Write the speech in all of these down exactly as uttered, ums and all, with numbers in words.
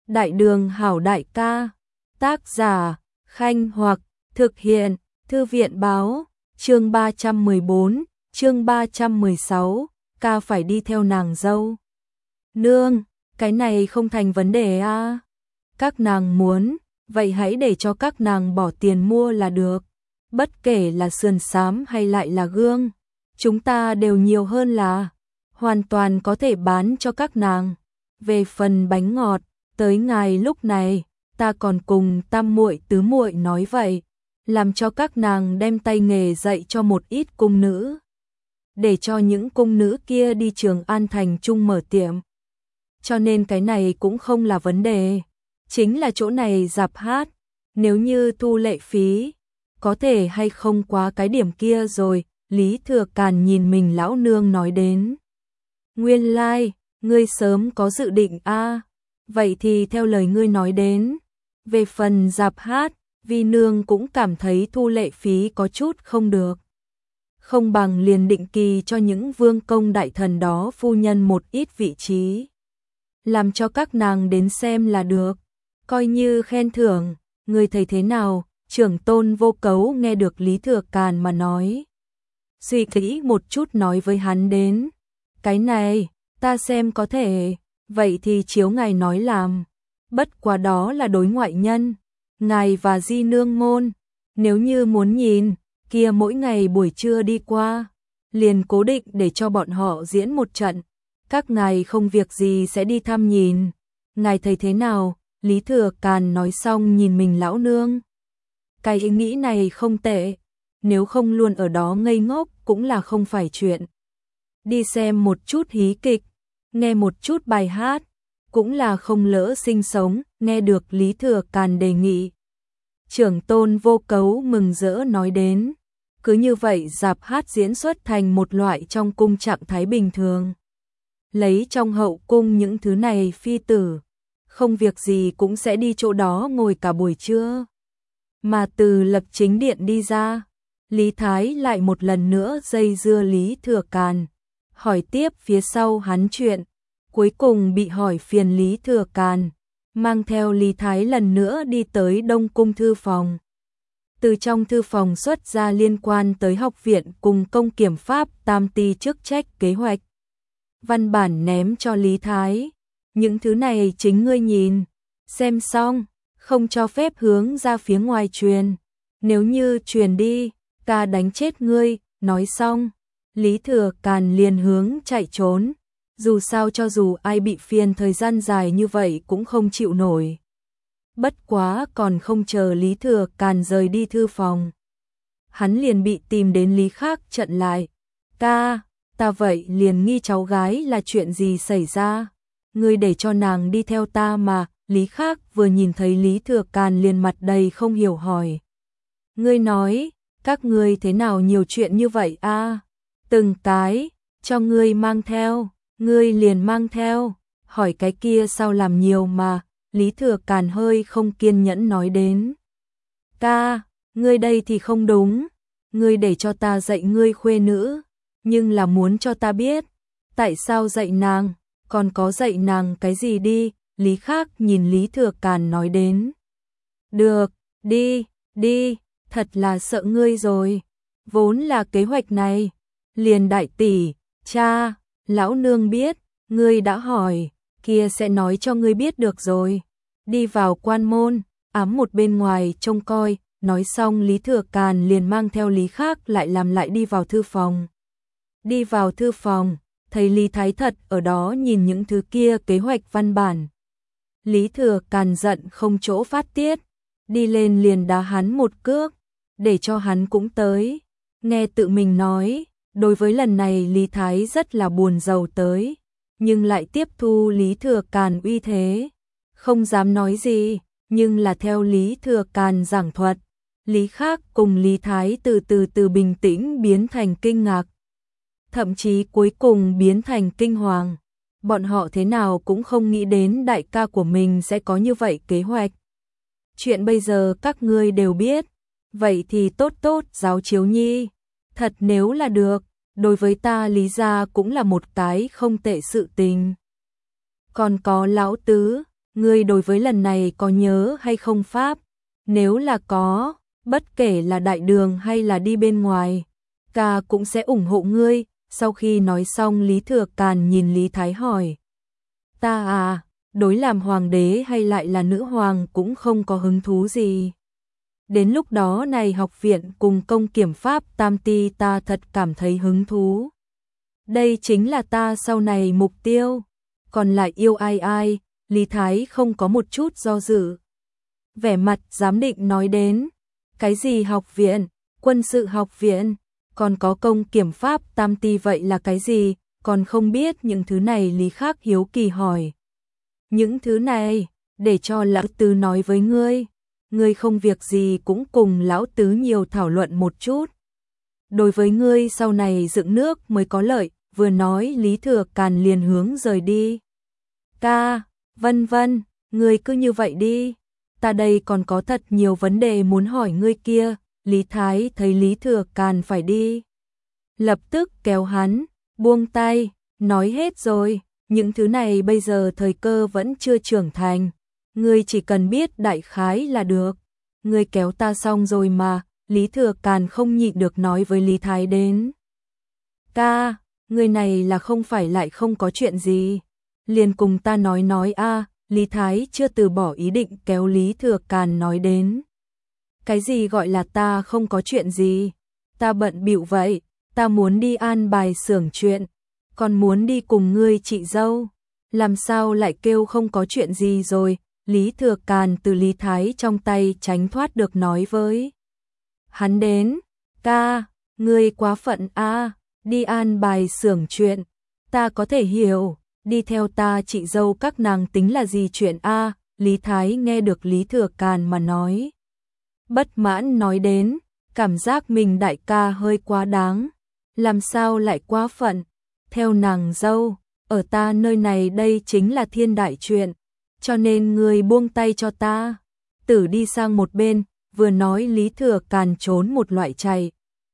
Đại đường hảo đại ca. Tác giả, Khanh Hoặc, thực hiện, Thư viện báo, chương ba trăm mười bốn, chương ba trăm mười sáu, ca phải đi theo nàng dâu. Nương, cái này không thành vấn đề à? Các nàng muốn, vậy hãy để cho các nàng bỏ tiền mua là được. Bất kể là sườn xám hay lại là gương, chúng ta đều nhiều hơn là, hoàn toàn có thể bán cho các nàng. Về phần bánh ngọt, tới ngài lúc này, ta còn cùng tam muội tứ muội nói vậy, làm cho các nàng đem tay nghề dạy cho một ít cung nữ, để cho những cung nữ kia đi Trường An thành chung mở tiệm. Cho nên cái này cũng không là vấn đề, chính là chỗ này rạp hát, nếu như thu lệ phí, có thể hay không quá cái điểm kia rồi. Lý Thừa Càn nhìn mình lão nương nói đến. Nguyên lai, like, ngươi sớm có dự định a à? Vậy thì theo lời ngươi nói đến. Về phần rạp hát, vi nương cũng cảm thấy thu lệ phí có chút không được. Không bằng liền định kỳ cho những vương công đại thần đó phu nhân một ít vị trí. Làm cho các nàng đến xem là được. Coi như khen thưởng, ngươi thấy thế nào? Trưởng tôn Vô Cấu nghe được Lý Thừa Càn mà nói. Suy nghĩ một chút nói với hắn đến. Cái này, ta xem có thể, vậy thì chiếu ngài nói làm. Bất quá đó là đối ngoại nhân, ngài và di nương môn. Nếu như muốn nhìn, kia mỗi ngày buổi trưa đi qua, liền cố định để cho bọn họ diễn một trận. Các ngài không việc gì sẽ đi thăm nhìn. Ngài thấy thế nào? Lý Thừa Càn nói xong nhìn mình lão nương. Cái ý nghĩ này không tệ, nếu không luôn ở đó ngây ngốc cũng là không phải chuyện. Đi xem một chút hí kịch, nghe một chút bài hát, cũng là không lỡ sinh sống. Nghe được Lý Thừa Càn đề nghị, trưởng tôn Vô Cấu mừng rỡ nói đến. Cứ như vậy rạp hát diễn xuất thành một loại trong cung trạng thái bình thường. Lấy trong hậu cung những thứ này phi tử, không việc gì cũng sẽ đi chỗ đó ngồi cả buổi trưa. Mà từ Lập Chính điện đi ra, Lý Thái lại một lần nữa dây dưa Lý Thừa Càn, hỏi tiếp phía sau hắn chuyện, cuối cùng bị hỏi phiền Lý Thừa Càn, mang theo Lý Thái lần nữa đi tới Đông Cung thư phòng. Từ trong thư phòng xuất ra liên quan tới học viện cùng công kiểm pháp tam ty chức trách kế hoạch. Văn bản ném cho Lý Thái, những thứ này chính ngươi nhìn, xem xong, không cho phép hướng ra phía ngoài truyền, nếu như truyền đi, ta đánh chết ngươi. Nói xong, Lý Thừa Càn liền hướng chạy trốn, dù sao cho dù ai bị phiền thời gian dài như vậy cũng không chịu nổi. Bất quá còn không chờ Lý Thừa Càn rời đi thư phòng, hắn liền bị tìm đến Lý Khác trận lại. Ta, ta vậy liền nghi cháu gái là chuyện gì xảy ra, ngươi để cho nàng đi theo ta mà. Lý Khác vừa nhìn thấy Lý Thừa Càn liền mặt đầy không hiểu hỏi. Ngươi nói, các ngươi thế nào nhiều chuyện như vậy a? À? Từng cái, cho ngươi mang theo, ngươi liền mang theo, hỏi cái kia sao làm nhiều mà. Lý Thừa Càn hơi không kiên nhẫn nói đến. Ca, ngươi đây thì không đúng, ngươi để cho ta dạy ngươi khuê nữ, nhưng là muốn cho ta biết, tại sao dạy nàng, còn có dạy nàng cái gì đi. Lý Khác nhìn Lý Thừa Càn nói đến. Được, đi, đi, thật là sợ ngươi rồi. Vốn là kế hoạch này. Liền đại tỷ, cha, lão nương biết, ngươi đã hỏi, kia sẽ nói cho ngươi biết được rồi. Đi vào quan môn, ám một bên ngoài trông coi. Nói xong Lý Thừa Càn liền mang theo Lý Khác lại làm lại đi vào thư phòng. Đi vào thư phòng, thấy Lý Thái thật ở đó nhìn những thứ kia kế hoạch văn bản. Lý Thừa Càn giận không chỗ phát tiết, đi lên liền đá hắn một cước, để cho hắn cũng tới. Nghe tự mình nói, đối với lần này Lý Thái rất là buồn rầu tới, nhưng lại tiếp thu Lý Thừa Càn uy thế, không dám nói gì, nhưng là theo Lý Thừa Càn giảng thuật, Lý Khác cùng Lý Thái từ từ từ bình tĩnh biến thành kinh ngạc, thậm chí cuối cùng biến thành kinh hoàng. Bọn họ thế nào cũng không nghĩ đến đại ca của mình sẽ có như vậy kế hoạch. Chuyện bây giờ các ngươi đều biết, vậy thì tốt tốt giáo chiếu nhi. Thật nếu là được, đối với ta Lý gia cũng là một cái không tệ sự tình. Còn có lão tứ, ngươi đối với lần này có nhớ hay không pháp? Nếu là có, bất kể là đại đường hay là đi bên ngoài, ca cũng sẽ ủng hộ ngươi. Sau khi nói xong Lý Thừa Càn nhìn Lý Thái hỏi. Ta à, đối làm hoàng đế hay lại là nữ hoàng cũng không có hứng thú gì. Đến lúc đó này học viện cùng công kiểm pháp tam ti ta thật cảm thấy hứng thú. Đây chính là ta sau này mục tiêu. Còn lại yêu ai ai, Lý Thái không có một chút do dự. Vẻ mặt giám định nói đến. Cái gì học viện, quân sự học viện, còn có công kiểm pháp tam ti vậy là cái gì, còn không biết những thứ này. Lý Khắc hiếu kỳ hỏi. Những thứ này, để cho lão tứ nói với ngươi. Ngươi không việc gì cũng cùng lão tứ nhiều thảo luận một chút. Đối với ngươi sau này dựng nước mới có lợi, vừa nói Lý Thừa Càn liền hướng rời đi. Ca, vân vân, ngươi cứ như vậy đi. Ta đây còn có thật nhiều vấn đề muốn hỏi ngươi kia. Lý Thái thấy Lý Thừa Càn phải đi, lập tức kéo hắn, buông tay, nói hết rồi, những thứ này bây giờ thời cơ vẫn chưa trưởng thành, ngươi chỉ cần biết đại khái là được. Ngươi kéo ta xong rồi mà. Lý Thừa Càn không nhịn được nói với Lý Thái đến. Ca, ngươi này là không phải lại không có chuyện gì, liền cùng ta nói nói a. À, Lý Thái chưa từ bỏ ý định kéo Lý Thừa Càn nói đến. Cái gì gọi là ta không có chuyện gì? Ta bận bịu vậy, ta muốn đi an bài xưởng chuyện, còn muốn đi cùng ngươi chị dâu, làm sao lại kêu không có chuyện gì rồi? Lý Thừa Càn từ Lý Thái trong tay tránh thoát được nói với hắn đến. Ca, ngươi quá phận a, à, đi an bài xưởng chuyện, ta có thể hiểu, đi theo ta chị dâu các nàng tính là gì chuyện a? À, Lý Thái nghe được Lý Thừa Càn mà nói. Bất mãn nói đến, cảm giác mình đại ca hơi quá đáng, làm sao lại quá phận, theo nàng dâu, ở ta nơi này đây chính là thiên đại chuyện, cho nên ngươi buông tay cho ta. Tử đi sang một bên, vừa nói Lý Thừa Càn trốn một loại chạy.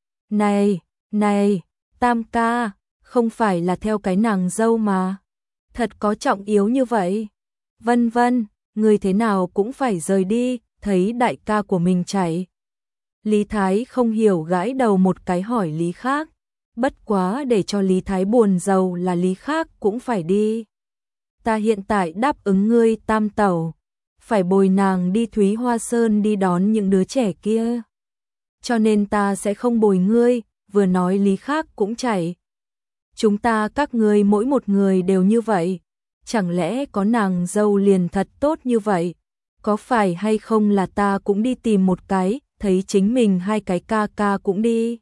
Này, này, Tam ca, không phải là theo cái nàng dâu mà, thật có trọng yếu như vậy. Vân vân, ngươi thế nào cũng phải rời đi, thấy đại ca của mình chạy. Lý Thái không hiểu gãi đầu một cái hỏi Lý Khác, bất quá để cho Lý Thái buồn rầu là Lý Khác cũng phải đi. Ta hiện tại đáp ứng ngươi Tam tẩu, phải bồi nàng đi Thúy Hoa Sơn đi đón những đứa trẻ kia, cho nên ta sẽ không bồi ngươi. Vừa nói Lý Khác cũng chạy. Chúng ta các ngươi mỗi một người đều như vậy, chẳng lẽ có nàng dâu liền thật tốt như vậy? Có phải hay không là ta cũng đi tìm một cái, thấy chính mình hai cái ca ca cũng đi.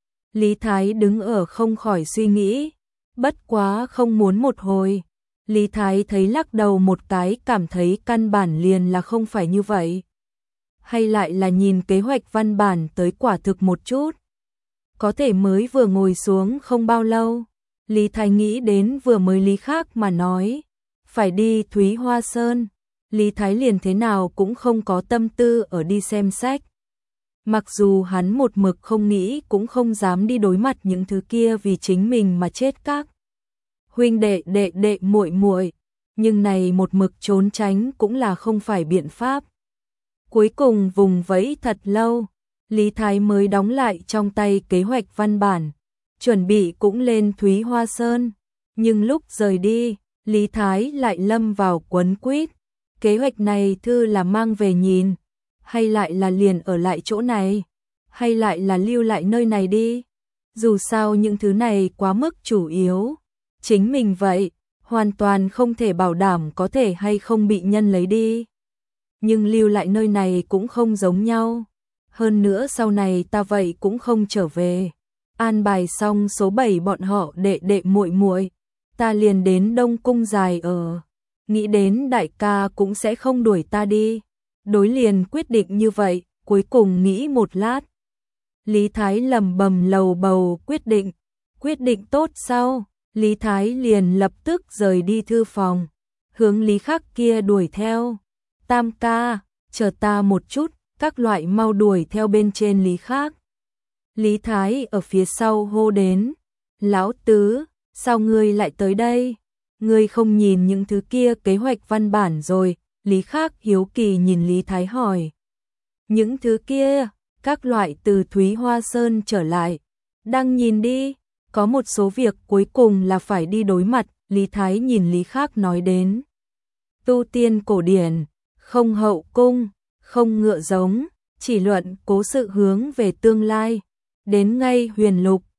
Lý Thái đứng ở không khỏi suy nghĩ, bất quá không muốn một hồi. Lý Thái thấy lắc đầu một cái, cảm thấy căn bản liền là không phải như vậy. Hay lại là nhìn kế hoạch văn bản tới quả thực một chút. Có thể mới vừa ngồi xuống không bao lâu, Lý Thái nghĩ đến vừa mới Lý Khác mà nói, phải đi Thúy Hoa Sơn. Lý Thái liền thế nào cũng không có tâm tư ở đi xem sách. Mặc dù hắn một mực không nghĩ cũng không dám đi đối mặt những thứ kia vì chính mình mà chết các huynh đệ đệ đệ muội muội, nhưng này một mực trốn tránh cũng là không phải biện pháp. Cuối cùng vùng vẫy thật lâu, Lý Thái mới đóng lại trong tay kế hoạch văn bản, chuẩn bị cũng lên Thúy Hoa Sơn, nhưng lúc rời đi, Lý Thái lại lâm vào quấn quýt. Kế hoạch này thư là mang về nhìn, hay lại là liền ở lại chỗ này, hay lại là lưu lại nơi này đi. Dù sao những thứ này quá mức chủ yếu, chính mình vậy, hoàn toàn không thể bảo đảm có thể hay không bị nhân lấy đi. Nhưng lưu lại nơi này cũng không giống nhau. Hơn nữa sau này ta vậy cũng không trở về. An bài xong số bảy bọn họ đệ đệ muội muội, ta liền đến Đông Cung dài ở. Nghĩ đến đại ca cũng sẽ không đuổi ta đi. Đối liền quyết định như vậy, cuối cùng nghĩ một lát. Lý Thái lầm bầm lầu bầu quyết định. Quyết định tốt sau, Lý Thái liền lập tức rời đi thư phòng, hướng Lý Khắc kia đuổi theo. Tam ca, chờ ta một chút, các loại mau đuổi theo bên trên Lý Khắc. Lý Thái ở phía sau hô đến. Lão tứ, sao ngươi lại tới đây? Ngươi không nhìn những thứ kia kế hoạch văn bản rồi, Lý Khắc hiếu kỳ nhìn Lý Thái hỏi. Những thứ kia, các loại từ Thúy Hoa Sơn trở lại. Đang nhìn đi, có một số việc cuối cùng là phải đi đối mặt, Lý Thái nhìn Lý Khắc nói đến. Tu tiên cổ điển, không hậu cung, không ngựa giống, chỉ luận cố sự hướng về tương lai. Đến ngay huyền lục,